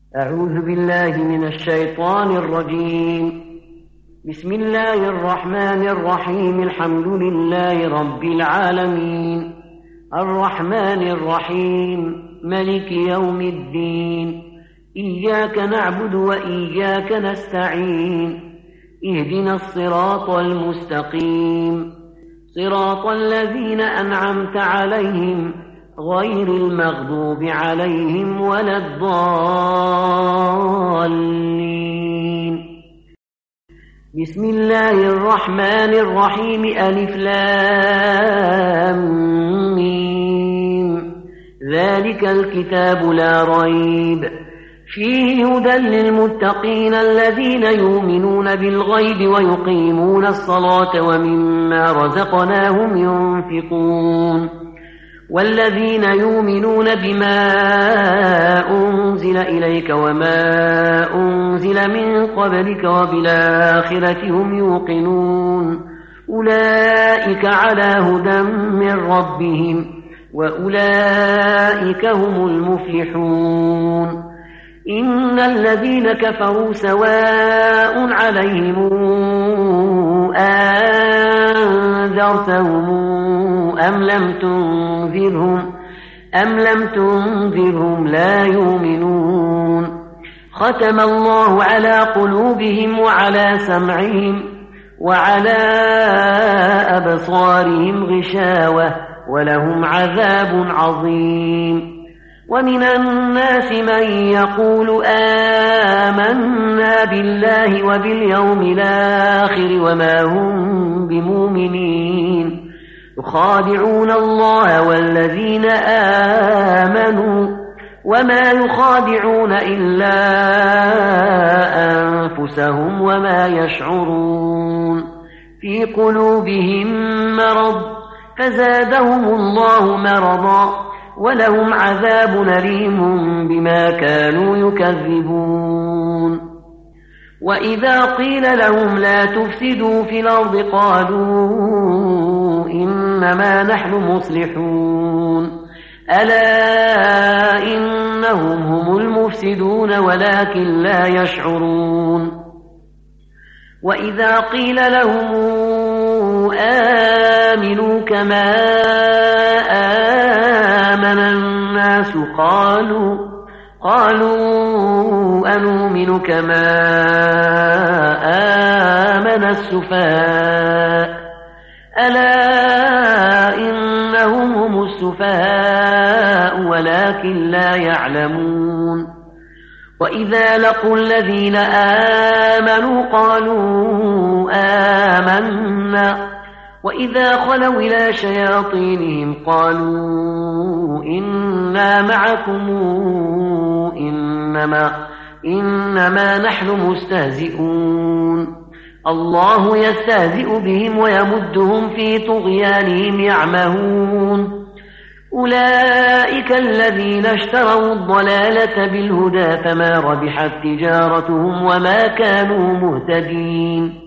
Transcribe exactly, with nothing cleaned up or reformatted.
أعوذ بالله من الشيطان الرجيم. بسم الله الرحمن الرحيم. الحمد لله رب العالمين، الرحمن الرحيم، ملك يوم الدين. إياك نعبد وإياك نستعين. اهدنا الصراط المستقيم، صراط الذين أنعمت عليهم غير المغضوب عليهم ولا الضالين. بسم الله الرحمن الرحيم. ألف لام ميم. ذلك الكتاب لا ريب فيه هدى للمتقين الذين يؤمنون بالغيب ويقيمون الصلاة ومما رزقناهم ينفقون والذين يؤمنون بما أنزل إليك وما أنزل من قبلك وبالآخرة هم يوقنون أولئك على هدى من ربهم وأولئك هم المفلحون. إن الذين كفروا سواء عليهم أنذرتهم أم لم تنذرهم أم لم تنذرهم لا يؤمنون. ختم الله على قلوبهم وعلى سمعهم وعلى أبصارهم غشاوة ولهم عذاب عظيم. ومن الناس من يقول آمنا بالله وباليوم الآخر وما هم بمؤمنين يخادعون الله والذين آمنوا وما يخادعون إلا أنفسهم وما يشعرون. في قلوبهم مرض فزادهم الله مرضا ولهم عذاب أليم بما كانوا يكذبون. وإذا قيل لهم لا تفسدوا في الأرض قالوا إنما نحن مصلحون ألا إنهم هم المفسدون ولكن لا يشعرون. وإذا قيل لهم آمنوا كما آمن الناس قالوا قالوا أنؤمن كما آمن السفهاء ألا إنهم هم السفهاء ولكن لا يعلمون. وإذا لقوا الذين آمنوا قالوا آمنا وإذا خلوا إلى شياطينهم قالوا إنا معكم إنما, إنما نحن مستهزئون. الله يستهزئ بهم ويمدهم في طغيانهم يعمهون. أولئك الذين اشتروا الضلالة بالهدى فما ربحت تجارتهم وما كانوا مهتدين.